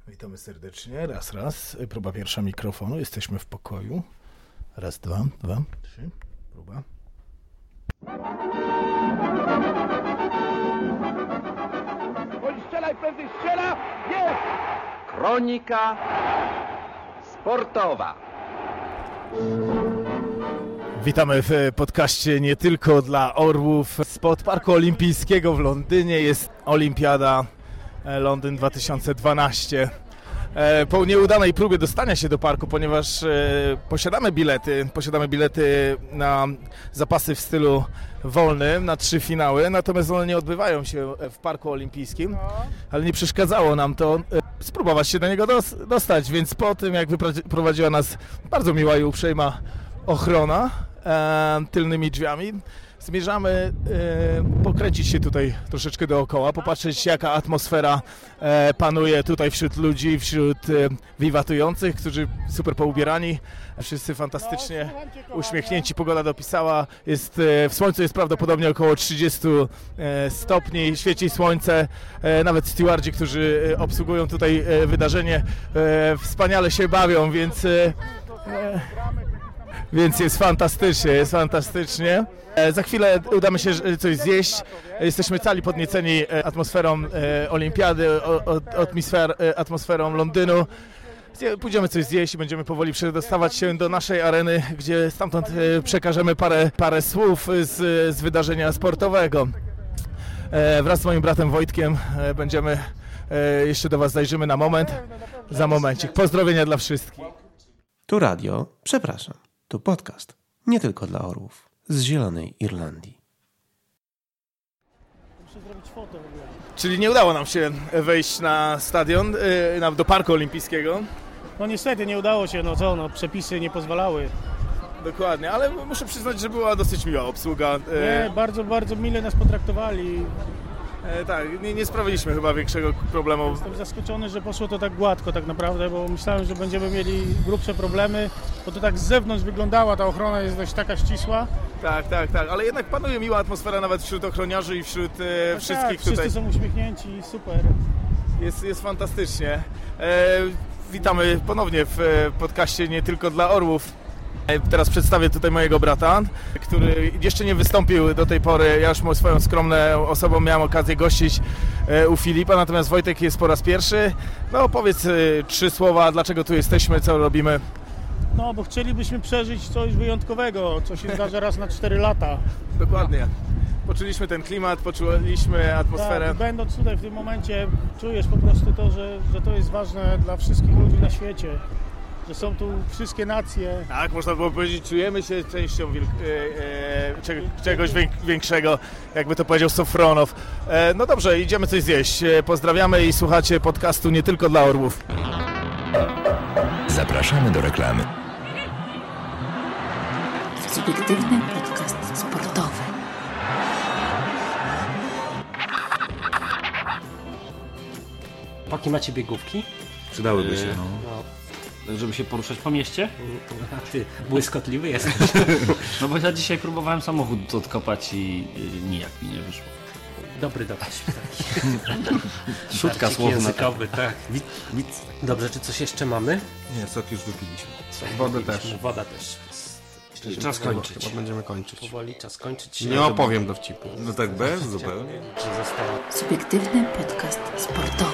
Witamy serdecznie. Raz. Próba pierwsza mikrofonu. Jesteśmy w pokoju. Raz, dwa, trzy. Próba. Strzelaj, prędzej strzela! Jest! Kronika sportowa. Witamy w podcaście nie tylko dla orłów. Spod Parku Olimpijskiego w Londynie jest Olimpiada Londyn 2012. Po nieudanej próbie dostania się do parku, ponieważ posiadamy bilety na zapasy w stylu wolnym, na 3 finały, natomiast one nie odbywają się w Parku Olimpijskim, ale nie przeszkadzało nam to spróbować się do niego dostać, więc po tym jak wyprowadziła nas bardzo miła i uprzejma ochrona tylnymi drzwiami, zmierzamy pokręcić się tutaj troszeczkę dookoła, popatrzeć jaka atmosfera panuje tutaj wśród ludzi, wśród wiwatujących, którzy super poubierani, wszyscy fantastycznie uśmiechnięci. Pogoda dopisała, w słońcu jest prawdopodobnie około 30 stopni, świeci słońce, nawet stewardzi, którzy obsługują tutaj wydarzenie, wspaniale się bawią, więc jest fantastycznie. Za chwilę udamy się coś zjeść. Jesteśmy cali podnieceni atmosferą olimpiady, atmosferą Londynu. Pójdziemy coś zjeść i będziemy powoli przedostawać się do naszej areny, gdzie stamtąd przekażemy parę słów z wydarzenia sportowego. Wraz z moim bratem Wojtkiem jeszcze do Was zajrzymy na moment, za momencik. Pozdrowienia dla wszystkich. Tu radio, przepraszam, tu podcast, nie tylko dla orłów, z Zielonej Irlandii. Muszę zrobić fotę w ogóle. Czyli nie udało nam się wejść na stadion, do Parku Olimpijskiego. No niestety nie udało się, przepisy nie pozwalały. Dokładnie, ale muszę przyznać, że była dosyć miła obsługa. Nie, bardzo, bardzo mile nas potraktowali. Tak, nie sprawiliśmy chyba większego problemu. Jestem zaskoczony, że poszło to tak gładko tak naprawdę, bo myślałem, że będziemy mieli grubsze problemy, bo to tak z zewnątrz wyglądała, ta ochrona jest dość taka ścisła. Tak, ale jednak panuje miła atmosfera nawet wśród ochroniarzy i wśród wszystkich wszyscy tutaj. Są uśmiechnięci, super. Jest fantastycznie. Witamy ponownie w podcaście nie tylko dla orłów. Teraz przedstawię tutaj mojego brata, który jeszcze nie wystąpił do tej pory. Ja już swoją skromną osobą miałem okazję gościć u Filipa, natomiast Wojtek jest po raz pierwszy. No powiedz 3 słowa, dlaczego tu jesteśmy, co robimy. No, bo chcielibyśmy przeżyć coś wyjątkowego, co się zdarza raz na 4 lata. Dokładnie. Poczuliśmy ten klimat, poczuliśmy atmosferę. Tak, będąc tutaj w tym momencie czujesz po prostu to, że to jest ważne dla wszystkich ludzi na świecie. Że są tu wszystkie nacje. Tak, można było powiedzieć, czujemy się częścią czegoś większego, jakby to powiedział Sofronow. No dobrze, idziemy coś zjeść. Pozdrawiamy i słuchacie podcastu nie tylko dla orłów. Zapraszamy do reklamy. Subiektywny podcast sportowy. Chłopaki, macie biegówki? Przydałyby się, Żeby się poruszać po mieście? A ty błyskotliwy jesteś. No bo ja dzisiaj próbowałem samochód odkopać i nijak mi nie wyszło. Dobry dowcip taki. Szutka słowna. Językowy, tak. Dobrze, czy coś jeszcze mamy? Nie, sok już wypiliśmy. Wodę też. Woda też. Czas kończyć. Chyba będziemy kończyć. Powoli czas kończyć. Nie opowiem dowcipu. No tak bez? Zupełnie. Subiektywny podcast sportowy.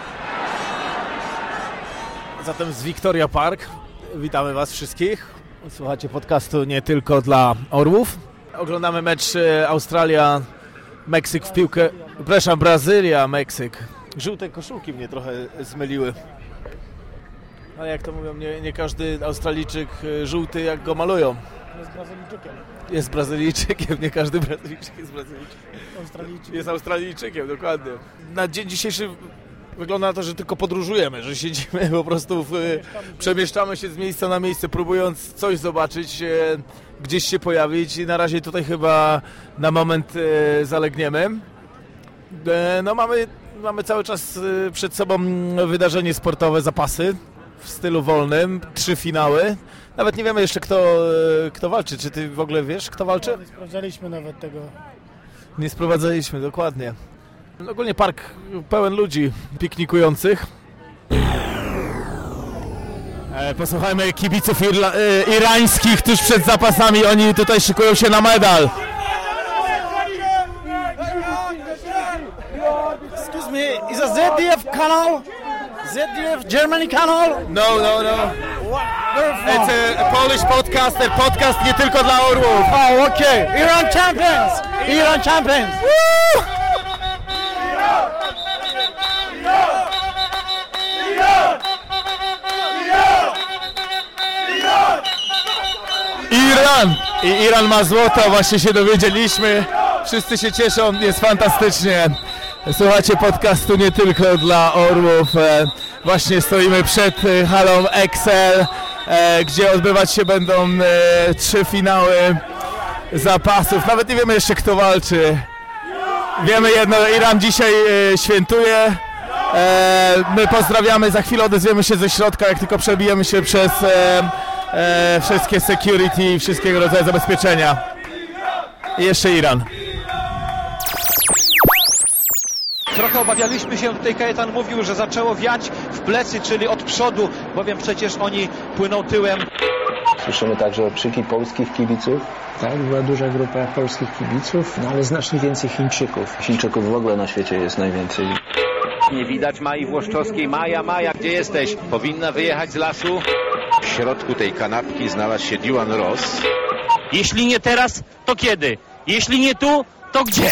Zatem z Victoria Park witamy Was wszystkich. Słuchacie podcastu nie tylko dla orłów. Oglądamy mecz Australia-Meksyk w piłkę. Przepraszam, Brazylia-Meksyk. Żółte koszulki mnie trochę zmyliły. Ale jak to mówią, nie każdy Australijczyk żółty jak go malują. Jest Brazylijczykiem. Jest Brazylijczykiem, nie każdy Brazylijczyk jest Brazylijczykiem. Australijczyk. Jest Australijczykiem, dokładnie. Na dzień dzisiejszy wygląda na to, że tylko podróżujemy, że siedzimy po prostu, przemieszczamy się z miejsca na miejsce, próbując coś zobaczyć, gdzieś się pojawić i na razie tutaj chyba na moment zalegniemy. No mamy cały czas przed sobą wydarzenie sportowe, zapasy w stylu wolnym, 3 finały. Nawet nie wiemy jeszcze kto walczy. Czy ty w ogóle wiesz, kto walczy? Nie sprawdzaliśmy nawet tego. Nie sprowadzaliśmy, dokładnie. Ogólnie park pełen ludzi piknikujących. Posłuchajmy kibiców irańskich tuż przed zapasami, oni tutaj szykują się na medal. Excuse me, is a ZDF canal? ZDF Germany canal? No. It's a Polish podcaster, podcast nie tylko dla orłów. Oh, okay. Iran champions! Iran champions! Woo! Iran ma złoto, właśnie się dowiedzieliśmy. Wszyscy się cieszą, jest fantastycznie. Słuchacie podcastu nie tylko dla orłów. Właśnie stoimy przed halą Excel, gdzie odbywać się będą 3 finały zapasów. Nawet nie wiemy jeszcze, kto walczy. Wiemy jedno, Iran dzisiaj świętuje. My pozdrawiamy, za chwilę odezwiemy się ze środka, jak tylko przebijemy się przez wszystkie security i wszystkiego rodzaju zabezpieczenia. I jeszcze Iran. Trochę obawialiśmy się, tutaj Kajetan mówił, że zaczęło wiać w plecy, czyli od przodu, bowiem przecież oni płyną tyłem. Słyszymy także okrzyki polskich kibiców. Tak, była duża grupa polskich kibiców, no ale znacznie więcej Chińczyków. Chińczyków w ogóle na świecie jest najwięcej. Nie widać Mai Włoszczowskiej. Maja, gdzie jesteś? Powinna wyjechać z lasu. W środku tej kanapki znalazł się Dylan Ross. Jeśli nie teraz, to kiedy? Jeśli nie tu, to gdzie?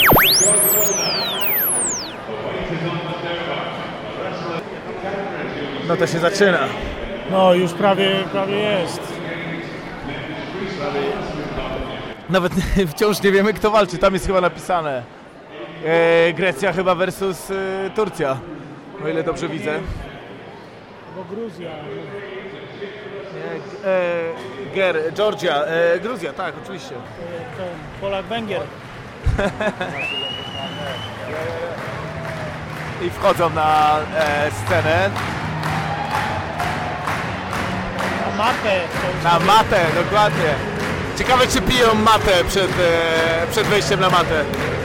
No to się zaczyna. No już prawie jest. Nawet wciąż nie wiemy, kto walczy. Tam jest chyba napisane Grecja chyba versus Turcja, o ile dobrze widzę. Bo Gruzja. Georgia, Gruzja, tak, oczywiście. Polak, Węgier. I wchodzą na scenę. Na matę, dokładnie. Ciekawe, czy piją matę przed wejściem na matę.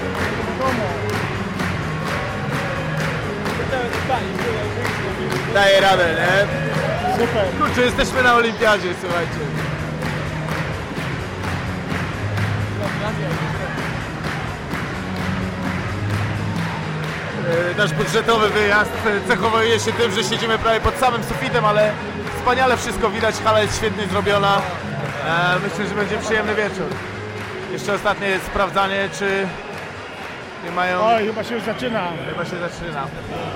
Daje radę, nie? Super. Kurczę, jesteśmy na olimpiadzie, słuchajcie. Nasz budżetowy wyjazd cechowuje się tym, że siedzimy prawie pod samym sufitem, ale wspaniale wszystko widać, hala jest świetnie zrobiona. Myślę, że będzie przyjemny wieczór. Jeszcze ostatnie sprawdzanie, czy nie mają... Oj, chyba się już zaczyna. Chyba się zaczyna.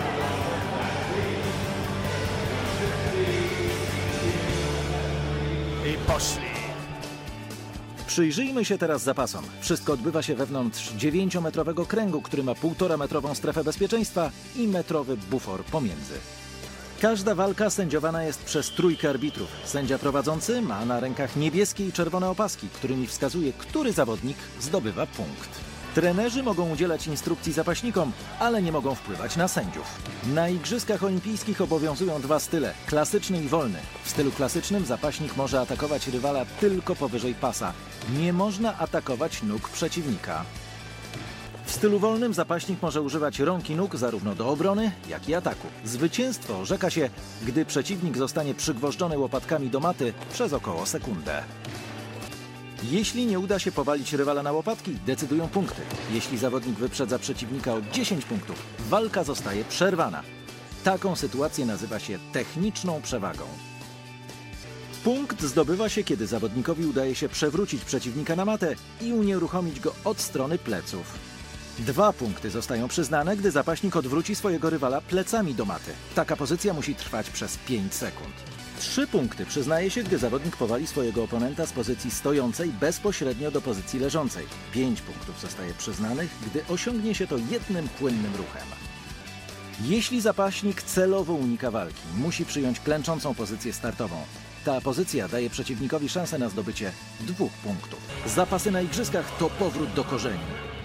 I poszli. Przyjrzyjmy się teraz zapasom. Wszystko odbywa się wewnątrz 9-metrowego kręgu, który ma 1,5-metrową strefę bezpieczeństwa i metrowy bufor pomiędzy. Każda walka sędziowana jest przez trójkę arbitrów. Sędzia prowadzący ma na rękach niebieskie i czerwone opaski, którymi wskazuje, który zawodnik zdobywa punkt. Trenerzy mogą udzielać instrukcji zapaśnikom, ale nie mogą wpływać na sędziów. Na Igrzyskach Olimpijskich obowiązują 2 style, klasyczny i wolny. W stylu klasycznym zapaśnik może atakować rywala tylko powyżej pasa. Nie można atakować nóg przeciwnika. W stylu wolnym zapaśnik może używać rąk i nóg zarówno do obrony, jak i ataku. Zwycięstwo orzeka się, gdy przeciwnik zostanie przygwożdżony łopatkami do maty przez około sekundę. Jeśli nie uda się powalić rywala na łopatki, decydują punkty. Jeśli zawodnik wyprzedza przeciwnika o 10 punktów, walka zostaje przerwana. Taką sytuację nazywa się techniczną przewagą. Punkt zdobywa się, kiedy zawodnikowi udaje się przewrócić przeciwnika na matę i unieruchomić go od strony pleców. 2 punkty zostają przyznane, gdy zapaśnik odwróci swojego rywala plecami do maty. Taka pozycja musi trwać przez 5 sekund. 3 punkty przyznaje się, gdy zawodnik powali swojego oponenta z pozycji stojącej bezpośrednio do pozycji leżącej. 5 punktów zostaje przyznanych, gdy osiągnie się to jednym płynnym ruchem. Jeśli zapaśnik celowo unika walki, musi przyjąć klęczącą pozycję startową. Ta pozycja daje przeciwnikowi szansę na zdobycie 2 punktów. Zapasy na igrzyskach to powrót do korzeni.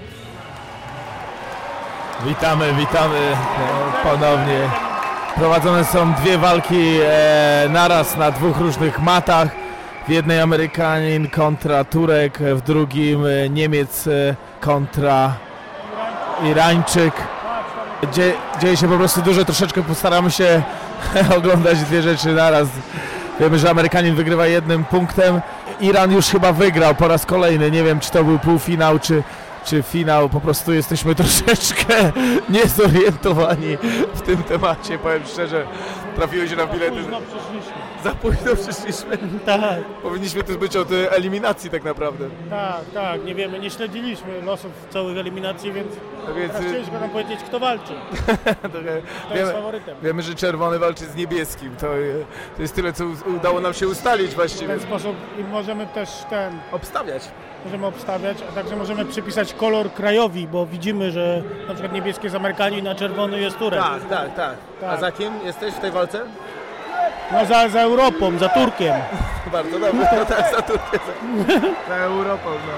Witamy ponownie. Prowadzone są 2 walki naraz na 2 różnych matach. W jednej Amerykanin kontra Turek, w drugim Niemiec kontra Irańczyk. Dzieje się po prostu dużo, troszeczkę postaramy się oglądać dwie rzeczy naraz. Wiemy, że Amerykanin wygrywa 1 punktem. Iran już chyba wygrał po raz kolejny. Nie wiem, czy to był półfinał, czy finał. Po prostu jesteśmy troszeczkę niezorientowani w tym temacie. Powiem szczerze, trafiły się nam bilety. Za późno przyszliśmy. Tak. Powinniśmy tu być od eliminacji tak naprawdę. Tak, nie wiemy, nie śledziliśmy losów całych eliminacji, więc chcieliśmy nam powiedzieć, kto walczy. Kto jest faworytem. Wiemy, że czerwony walczy z niebieskim. To jest tyle, co udało nam się ustalić właściwie. W ten sposób i możemy też obstawiać. Możemy obstawiać, a także możemy przypisać kolor krajowi, bo widzimy, że na przykład niebieski jest Amerykanin, a czerwony jest Turek. Tak. A za kim jesteś w tej walce? No za Europą, za Turkiem. Bardzo dobrze, no tak, za Turkiem. Za Europą, no.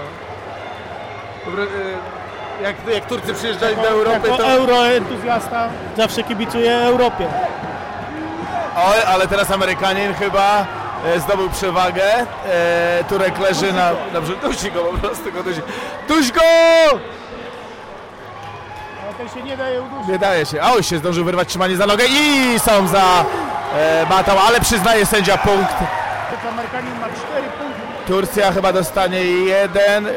Jak Turcy przyjeżdżali do Europy, jako to... euroentuzjasta zawsze kibicuję Europie. Oj, ale teraz Amerykanin chyba zdobył przewagę. Turek leży na... Dobrze, dusi go po prostu, Duś go! Ale to się nie daje udusić. Nie daje się. Oj, się zdążył wyrwać trzymanie za nogę i są za matą, ale przyznaje sędzia punkt. Amerykanin ma 4 punkty. Turcja chyba dostanie 1.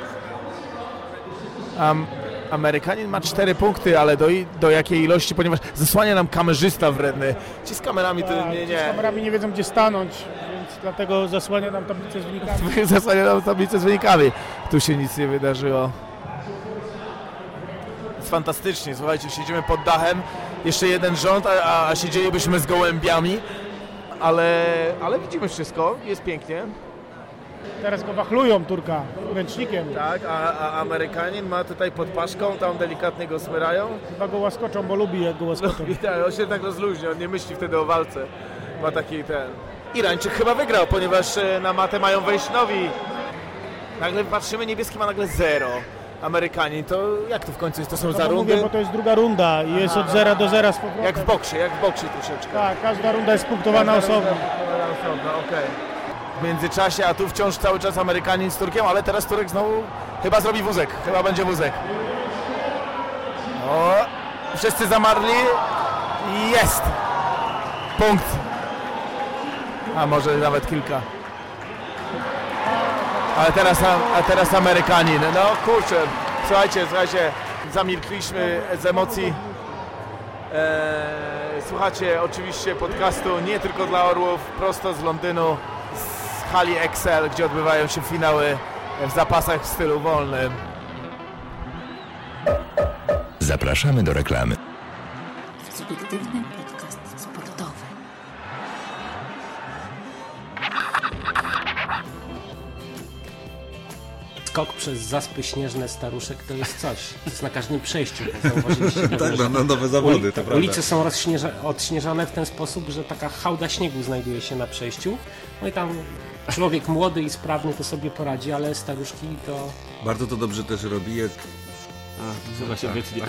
Amerykanin ma 4 punkty, ale do jakiej ilości, ponieważ zasłania nam kamerzysta wredny. Ci z kamerami to nie. Ci z kamerami nie wiedzą, gdzie stanąć, więc dlatego zasłania nam tablicę z wynikami. Zasłania nam tablicę z wynikami. Tu się nic nie wydarzyło. Jest fantastycznie, słuchajcie, siedzimy pod dachem, jeszcze jeden rząd, a siedzielibyśmy z gołębiami, ale widzimy wszystko, jest pięknie. Teraz go wachlują Turka ręcznikiem. Tak, a Amerykanin ma tutaj pod paszką, tam delikatnie go smyrają. Chyba go łaskoczą, bo lubi jak go łaskoczą. Tak, on się tak rozluźnia, on nie myśli wtedy o walce. Ma taki Irańczyk chyba wygrał, ponieważ na matę mają wejść nowi. Nagle patrzymy, niebieski ma nagle 0. Amerykanin, to jak to w końcu jest? To są za rundy? Mówię, bo to jest druga runda i jest od 0 do 0 z powrotem. Jak w boksie troszeczkę. Tak, każda runda jest punktowana osobno. Okej. W międzyczasie, a tu wciąż cały czas Amerykanin z Turkiem, ale teraz Turek znowu chyba zrobi wózek, chyba będzie wózek. O, wszyscy zamarli. Jest! Punkt. A może nawet kilka. A teraz Amerykanin. No kurczę, słuchajcie, zamilkliśmy z emocji. Słuchacie oczywiście podcastu nie tylko dla orłów, prosto z Londynu, z hali Excel, gdzie odbywają się finały w zapasach w stylu wolnym. Zapraszamy do reklamy. Subiektywny podcast sportowy. Skok przez zaspy śnieżne staruszek to jest coś. To jest na każdym przejściu. Zauważyliście, tak, na nowe zawody, to prawda. Ulice są odśnieżane w ten sposób, że taka hałda śniegu znajduje się na przejściu. No i tam człowiek młody i sprawny to sobie poradzi, ale staruszki to... Bardzo to dobrze też robi, jak... Chyba się wytnie.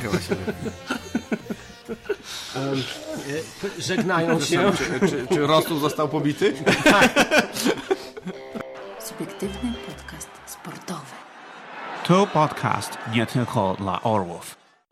Żegnają się. Czy Rostół został pobity? Tak. Subiektywny podcast sportowy. To podcast nie tylko dla orłów.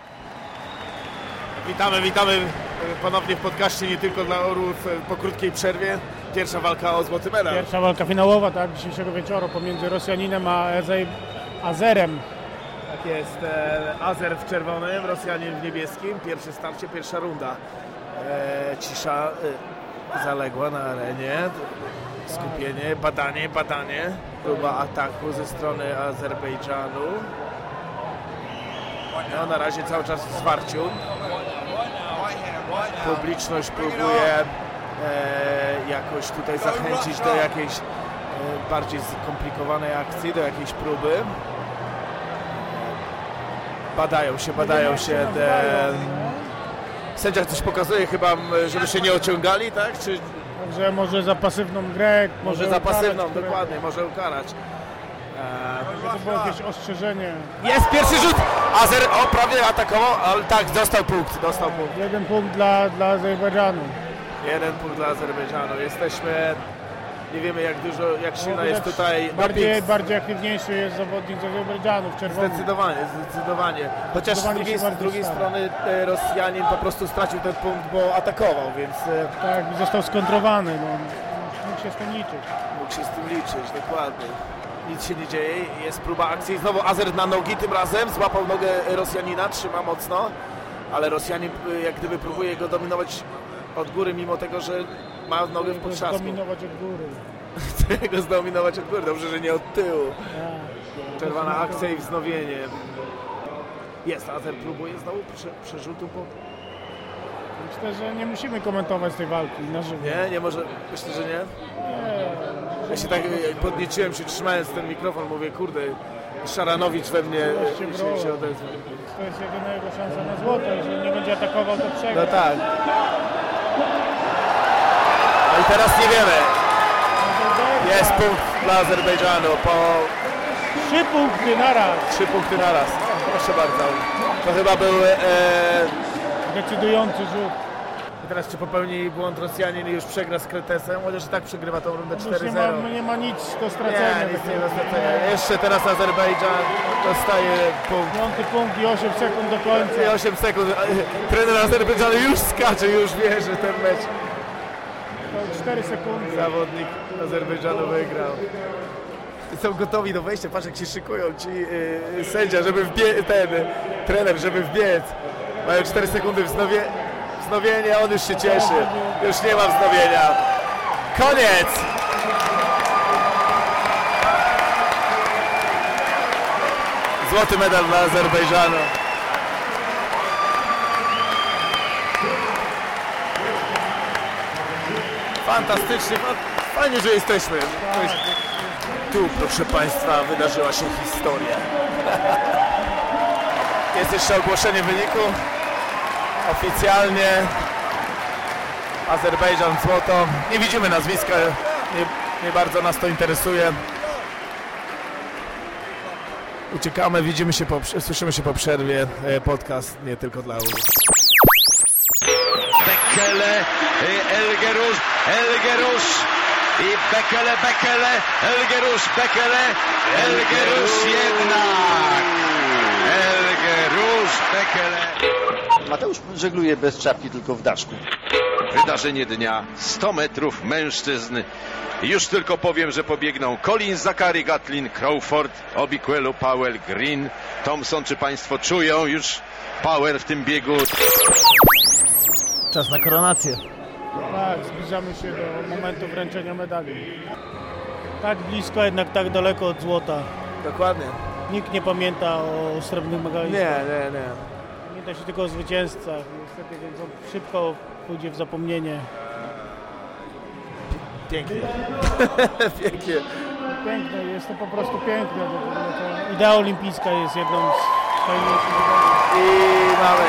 Witamy ponownie w podcaście nie tylko dla orłów po krótkiej przerwie. Pierwsza walka o złoty medal. Pierwsza walka finałowa, tak, dzisiejszego wieczoru pomiędzy Rosjaninem a Azerem. Tak jest, Azer w czerwonym, Rosjanin w niebieskim. Pierwsze starcie, pierwsza runda. Cisza zaległa na arenie. Skupienie, badanie. Próba ataku ze strony Azerbejdżanu. No, na razie cały czas w zwarciu. Publiczność próbuje jakoś tutaj zachęcić do jakiejś bardziej skomplikowanej akcji, do jakiejś próby. Badają się. Sędzia coś pokazuje chyba, żeby się nie ociągali, tak? Czy... Że może za pasywną grę, może za pasywną, dokładnie, może ukarać. To było jakieś ostrzeżenie. Jest pierwszy rzut! Azer, prawie atakował, ale tak, dostał punkt. 1 punkt dla Azerbejdżanu. 1 punkt dla Azerbejdżanu. Jesteśmy Nie wiemy jak silna jest tutaj bardziej aktywniejszy jest zawodnik z Azerbejdżanu w czerwonym. Zdecydowanie. Chociaż z drugiej strony Rosjanin po prostu stracił ten punkt, bo atakował, więc... Tak, został skontrowany, no. Mógł się z tym liczyć. Dokładnie. Nic się nie dzieje, jest próba akcji. Znowu Azer na nogi, tym razem złapał nogę Rosjanina, trzyma mocno, ale Rosjanin jak gdyby próbuje go dominować od góry, mimo tego, że ma nogę w potrzasku. Zdominować od góry. Chce go zdominować od góry, dobrze, że nie od tyłu. Czerwana akcja i wznowienie. Jest, Azer próbuje znowu przerzutu po... Myślę, że nie musimy komentować tej walki na żywo. Nie może, myślę, że nie? Ja się tak podnieciłem się, trzymając ten mikrofon, mówię, kurde, Szaranowicz we mnie się odezwał. To jest jedyna jego szansa na złoto, jeżeli nie będzie atakował, to przegra. No tak. No i teraz nie wiemy. Jest punkt dla Azerbejdżanu po... 3 punkty naraz. 3 punkty naraz. Proszę bardzo. To chyba był... decydujący rzut. I teraz czy popełni błąd Rosjanin i już przegra z Kretesem, chociaż i tak przegrywa tą rundę 4-0. Nie ma nic do stracenia. Nic nie do stracenia. Jeszcze teraz Azerbejdżan dostaje punkt. 5 punkt i 8 sekund do końca. I 8 sekund. Trener Azerbejdżanu już skacze, już wie, że ten mecz. 4 sekundy. Zawodnik Azerbejdżanu wygrał. Są gotowi do wejścia, patrz jak się szykują ci sędzia, żeby trener, żeby wbiec. Mają 4 sekundy wznowienie, on już się cieszy. Już nie ma wznowienia. Koniec! Złoty medal dla Azerbejdżanu. Fantastycznie, fajnie, że jesteśmy. Tu, proszę Państwa, wydarzyła się historia. Jest jeszcze ogłoszenie wyniku. Oficjalnie Azerbejdżan złoto. Nie widzimy nazwiska, nie bardzo nas to interesuje. Uciekamy, słyszymy się po przerwie. Podcast nie tylko dla Orłów. Bekele, Elgerusz i Bekele, Elgerusz jednak. Elgerusz, Bekele. Mateusz żegluje bez czapki, tylko w daszku. Wydarzenie dnia, 100 metrów mężczyzn. Już tylko powiem, że pobiegną Collins, Zachary, Gatlin, Crawford, Obiquelu, Powell, Green, Thompson. Czy Państwo czują już power w tym biegu? Czas na koronację. Tak, zbliżamy się do momentu wręczenia medali. Tak blisko, jednak tak daleko od złota. Dokładnie. Nikt nie pamięta o srebrnych medalistach. Nie. Pamięta się tylko o zwycięzcach. Niestety, więc on szybko pójdzie w zapomnienie. Pięknie. Pięknie. Piękne, jest to po prostu piękne. Bo idea olimpijska jest jedną z fajniejszych medali. I mamy.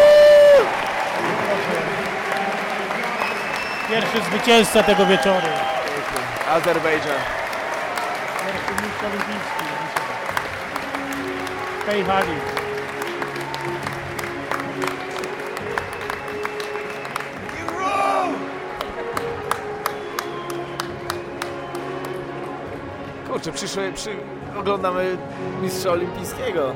Pierwszy zwycięzca tego wieczoru. Azerbejdżan. Pierwszy mistrz olimpijski. W tej hali. Kurczę, oglądamy mistrza olimpijskiego.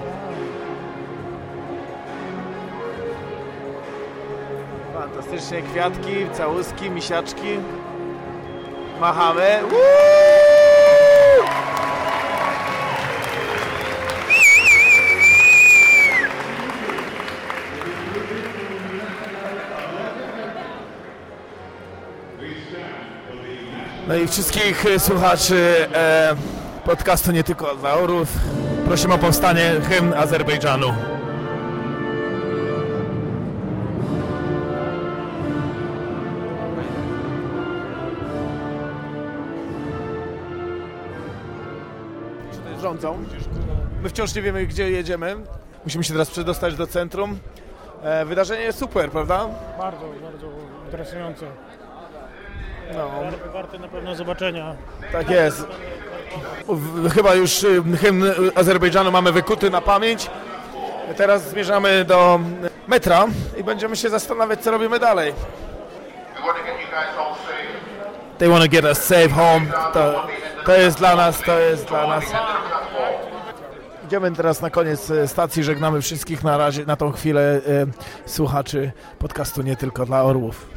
Fantastycznie, kwiatki, całuski, misiaczki. Machamy. No i wszystkich słuchaczy podcastu Nie Tylko dla Orłów prosimy o powstanie hymn Azerbejdżanu. Rządzą. My wciąż nie wiemy, gdzie jedziemy. Musimy się teraz przedostać do centrum. Wydarzenie jest super, prawda? Bardzo, bardzo interesujące. No. Warte na pewno zobaczenia. Tak jest. Chyba już hymn Azerbejdżanu mamy wykuty na pamięć. Teraz zmierzamy do metra i będziemy się zastanawiać, co robimy dalej. They want to get us safe home. To jest dla nas. Idziemy teraz na koniec stacji, żegnamy wszystkich na razie, na tą chwilę słuchaczy podcastu Nie Tylko dla Orłów.